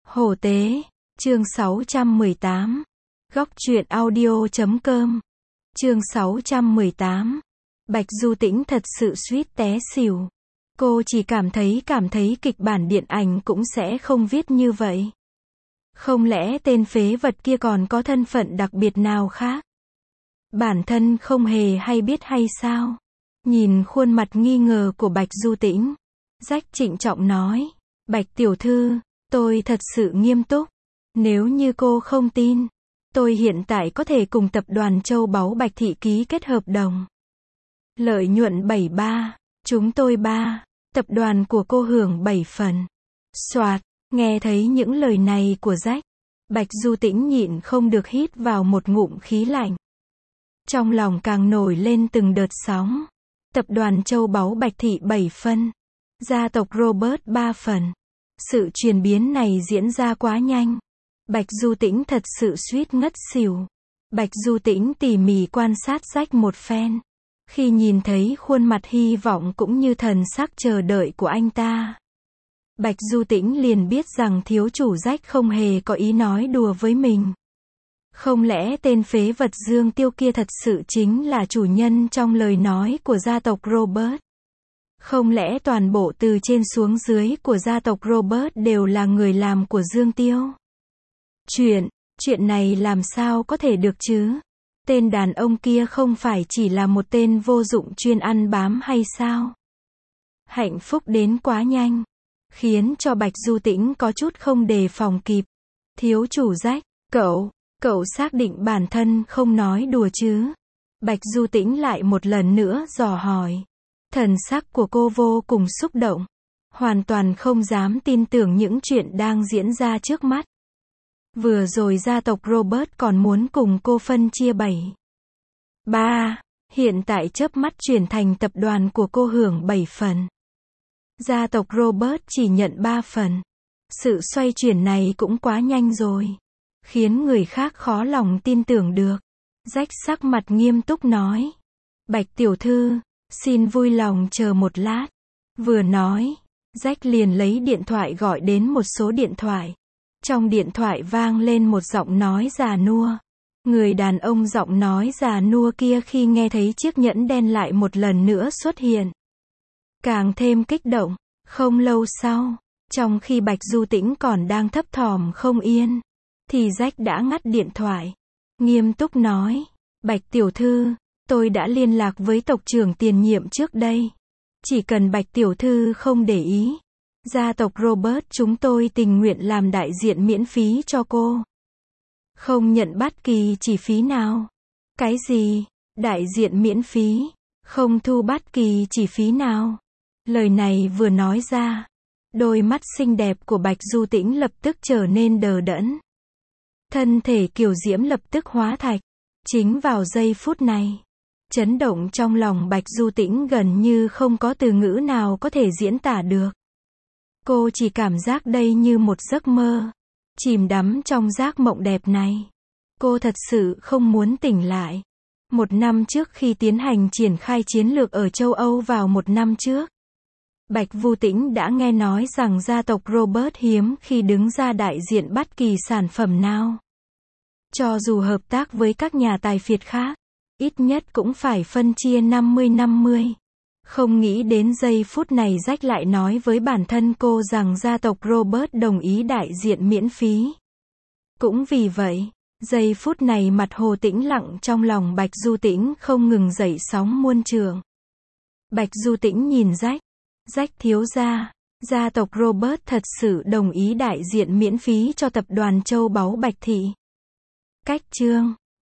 Hổ Tế, chương 618. Góc truyện audio.com. Chương 618. Bạch Du Tĩnh thật sự suýt té xỉu. Cô chỉ cảm thấy kịch bản điện ảnh cũng sẽ không viết như vậy. Không lẽ tên phế vật kia còn có thân phận đặc biệt nào khác? Bản thân không hề hay biết hay sao? Nhìn khuôn mặt nghi ngờ của Bạch Du Tĩnh, Jack trịnh trọng nói, Bạch tiểu thư, tôi thật sự nghiêm túc. Nếu như cô không tin, tôi hiện tại có thể cùng tập đoàn Châu Báu Bạch Thị ký kết hợp đồng. Lợi nhuận 73, chúng tôi 3, tập đoàn của cô hưởng 7 phần. Soạt, nghe thấy những lời này của Jack, Bạch Du Tĩnh nhịn không được hít vào một ngụm khí lạnh. Trong lòng càng nổi lên từng đợt sóng. Tập đoàn Châu Báu Bạch Thị 7 phân, gia tộc Robert 3 phần. Sự chuyển biến này diễn ra quá nhanh. Bạch Du Tĩnh thật sự suýt ngất xỉu. Bạch Du Tĩnh tỉ mỉ quan sát Jack một phen. Khi nhìn thấy khuôn mặt hy vọng cũng như thần sắc chờ đợi của anh ta, Bạch Du Tĩnh liền biết rằng thiếu chủ Jack không hề có ý nói đùa với mình. Không lẽ tên phế vật Dương Tiêu kia thật sự chính là chủ nhân trong lời nói của gia tộc Robert? Không lẽ toàn bộ từ trên xuống dưới của gia tộc Robert đều là người làm của Dương Tiêu? Chuyện này làm sao có thể được chứ? Tên đàn ông kia không phải chỉ là một tên vô dụng chuyên ăn bám hay sao? Hạnh phúc đến quá nhanh, khiến cho Bạch Du Tĩnh có chút không đề phòng kịp. Thiếu chủ Jack, cậu xác định bản thân không nói đùa chứ? Bạch Du Tĩnh lại một lần nữa dò hỏi. Thần sắc của cô vô cùng xúc động, hoàn toàn không dám tin tưởng những chuyện đang diễn ra trước mắt. Vừa rồi gia tộc Robert còn muốn cùng cô phân chia 7/3, hiện tại chớp mắt chuyển thành tập đoàn của cô hưởng 7 phần. Gia tộc Robert chỉ nhận 3 phần. Sự xoay chuyển này cũng quá nhanh rồi, khiến người khác khó lòng tin tưởng được. Jack sắc mặt nghiêm túc nói, Bạch tiểu thư, xin vui lòng chờ một lát. Vừa nói, Jack liền lấy điện thoại gọi đến một số điện thoại. Trong điện thoại vang lên một giọng nói già nua. Người đàn ông giọng nói già nua kia khi nghe thấy chiếc nhẫn đen lại một lần nữa xuất hiện, càng thêm kích động. Không lâu sau, trong khi Bạch Du Tĩnh còn đang thấp thỏm không yên, thì Jack đã ngắt điện thoại. Nghiêm túc nói, Bạch tiểu thư, tôi đã liên lạc với tộc trưởng tiền nhiệm trước đây. Chỉ cần Bạch tiểu thư không để ý, gia tộc Robert chúng tôi tình nguyện làm đại diện miễn phí cho cô. Không nhận bất kỳ chi phí nào. Cái gì? Đại diện miễn phí? Không thu bất kỳ chi phí nào? Lời này vừa nói ra, đôi mắt xinh đẹp của Bạch Du Tĩnh lập tức trở nên đờ đẫn. Thân thể kiều diễm lập tức hóa thạch. Chính vào giây phút này, chấn động trong lòng Bạch Du Tĩnh gần như không có từ ngữ nào có thể diễn tả được. Cô chỉ cảm giác đây như một giấc mơ, chìm đắm trong giấc mộng đẹp này. Cô thật sự không muốn tỉnh lại. 1 năm trước khi tiến hành triển khai chiến lược ở châu Âu vào 1 năm trước, Bạch Du Tĩnh đã nghe nói rằng gia tộc Robert hiếm khi đứng ra đại diện bất kỳ sản phẩm nào. Cho dù hợp tác với các nhà tài phiệt khác, ít nhất cũng phải phân chia 50-50. Không nghĩ đến giây phút này Jack lại nói với bản thân cô rằng gia tộc Robert đồng ý đại diện miễn phí. Cũng vì vậy, giây phút này mặt hồ tĩnh lặng trong lòng Bạch Du Tĩnh không ngừng dậy sóng muôn trượng. Bạch Du Tĩnh nhìn Jack. Jack thiếu gia, gia tộc Robert thật sự đồng ý đại diện miễn phí cho tập đoàn Châu Báu Bạch Thị. Cách chương